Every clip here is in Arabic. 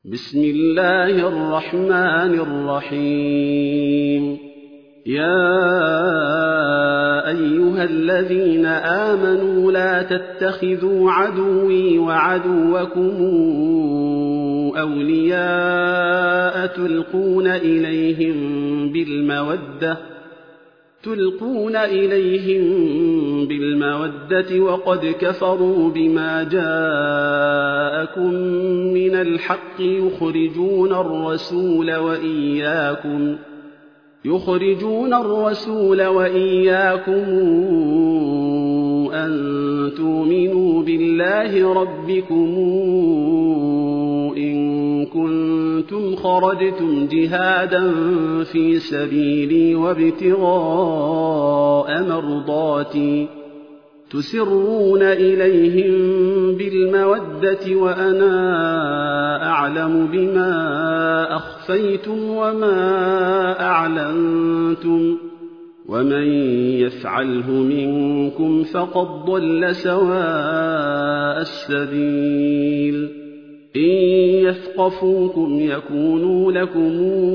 بسم الله الرحمن الرحيم. يا أيها الذين آمنوا لا تتخذوا عدوي وعدوكم أولياء تلقون إليهم بالمودة وقد كفروا بما جاءكم من الحق يخرجون الرسول وإياكم أن تؤمنوا بالله ربكم إن كنتم خرجتم جهادا في سبيلي وابتغاء مرضاتي تسرون إليهم بالمودة وأنا أعلم بما أخفيتم وما أعلنتم ومن يفعله منكم فقد ضل سواء السبيل. إن يثقفوكم يكونوا لكم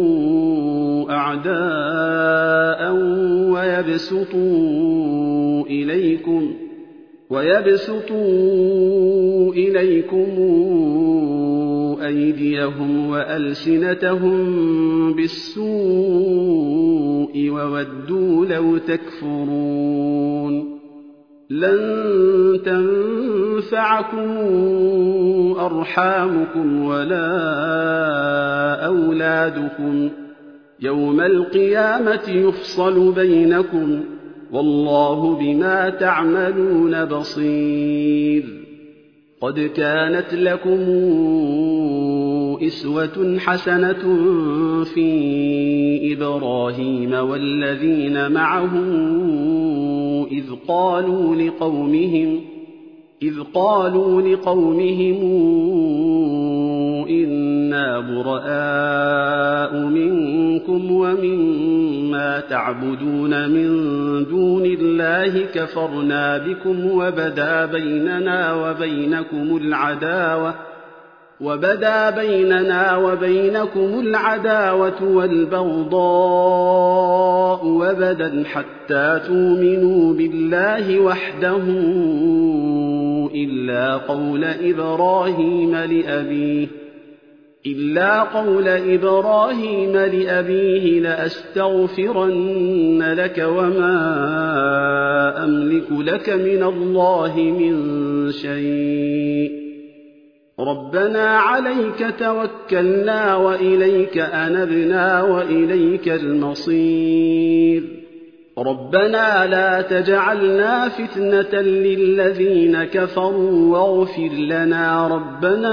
أعداء ويبسطوا إليكم أيديهم وألسنتهم بالسوء وودوا لو تكفرون. لن تنفعكم أرحامكم ولا أولادكم يوم القيامة يفصل بينكم والله بما تعملون بصير. قد كانت لكم إسوة حسنة في إبراهيم والذين معه إذ قالوا لقومهم إنا براء منكم ومما تعبدون من دون الله كفرنا بكم وبدا بيننا وبينكم العداوة والبغضاء وبدا حتى تؤمنوا بالله وحده إلا قول إبراهيم لأبيه لأستغفرن لك وما أملك لك من الله من شيء ربنا عليك توكلنا وإليك أنبنا وإليك المصير. ربنا لا تجعلنا فتنة للذين كفروا واغفر لنا ربنا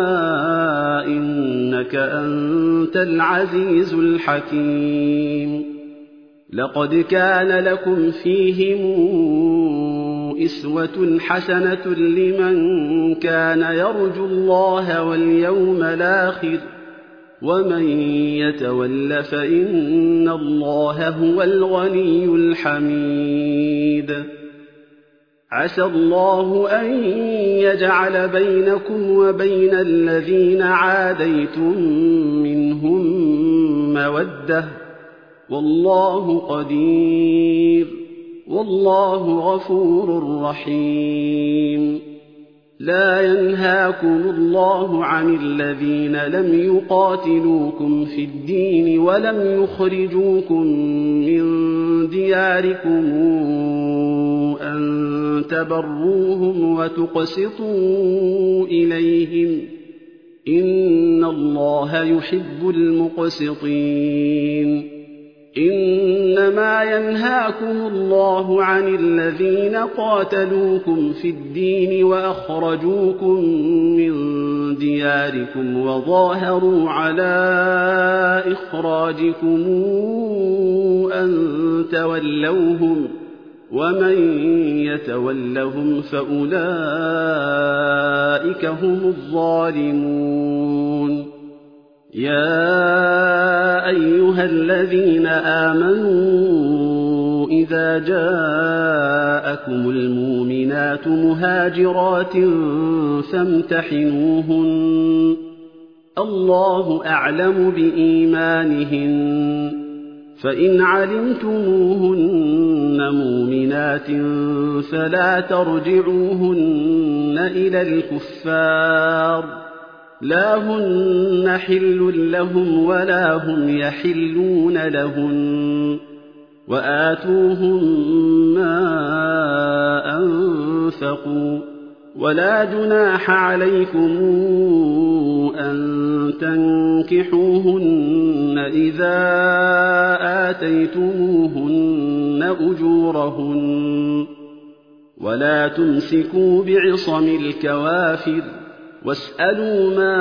إنك أنت العزيز الحكيم. لقد كان لكم فيهم إسوة حسنة لمن كان يرجو الله واليوم الآخر ومن يتول فإن الله هو الغني الحميد. عسى الله أن يجعل بينكم وبين الذين عاديتم منهم مودة والله قدير والله غفور رحيم. لا ينهاكم الله عن الذين لم يقاتلوكم في الدين ولم يخرجوكم من دياركم أن تبروهم وتقسطوا إليهم إن الله يحب المقسطين. إنما ينهاكم الله عن الذين قاتلوكم في الدين وأخرجوكم من دياركم وظاهروا على إخراجكم أن تولوهم ومن يتولهم فأولئك هم الظالمون. يا أيها الذين آمنوا إذا جاءكم المؤمنات مهاجرات فامتحنوهن الله أعلم بإيمانهن فإن علمتموهن مؤمنات فلا ترجعوهن إلى الكفار لا هن حل لهم ولا هم يحلون لهن وآتوهم ما أنفقوا ولا جناح عليكم أن تنكحوهن إذا آتيتموهن أجورهن ولا تمسكوا بعصم الكوافر واسألوا ما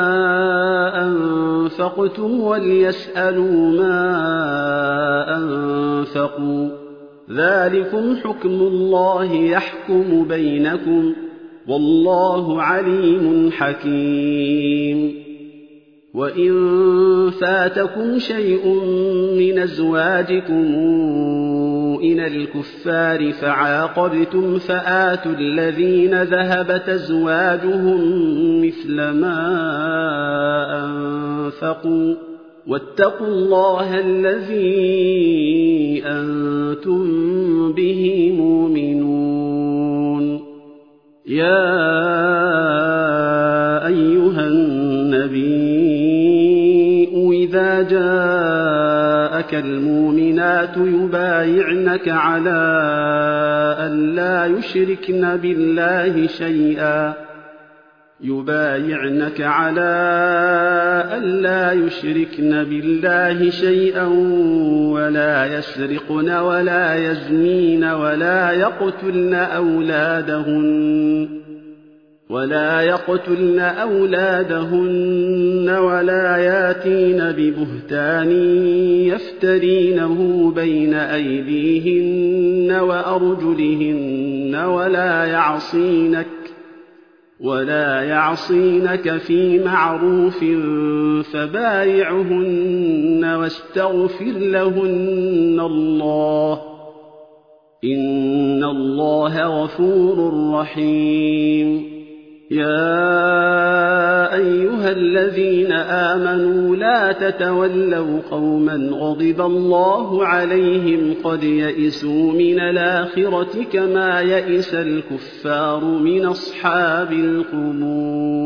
أنفقتم وليسألوا ما أنفقوا ذلكم حكم الله يحكم بينكم والله عليم حكيم وإن فاتكم شيء من أزواجكم إلى الكفار فعاقبتم فآتوا الذين ذهبت أزواجهم مثل ما أنفقوا واتقوا الله الذي أنتم به مؤمنون يا أيها النبي إذا جاءك المؤمنات يبايعنك على أن لا يشركن بالله شيئا ولا يسرقن ولا يزنين ولا يقتلن أولادهن ولا ياتين ببهتان يفترينه بين أيديهن وأرجلهن ولا يعصينك في معروف فبايعهن واستغفر لهن الله إن الله غفور رحيم يا أيها الذين آمنوا لا تتولوا قوما غضب الله عليهم قد يئسوا من الآخرة كما يئس الكفار من أصحاب القبور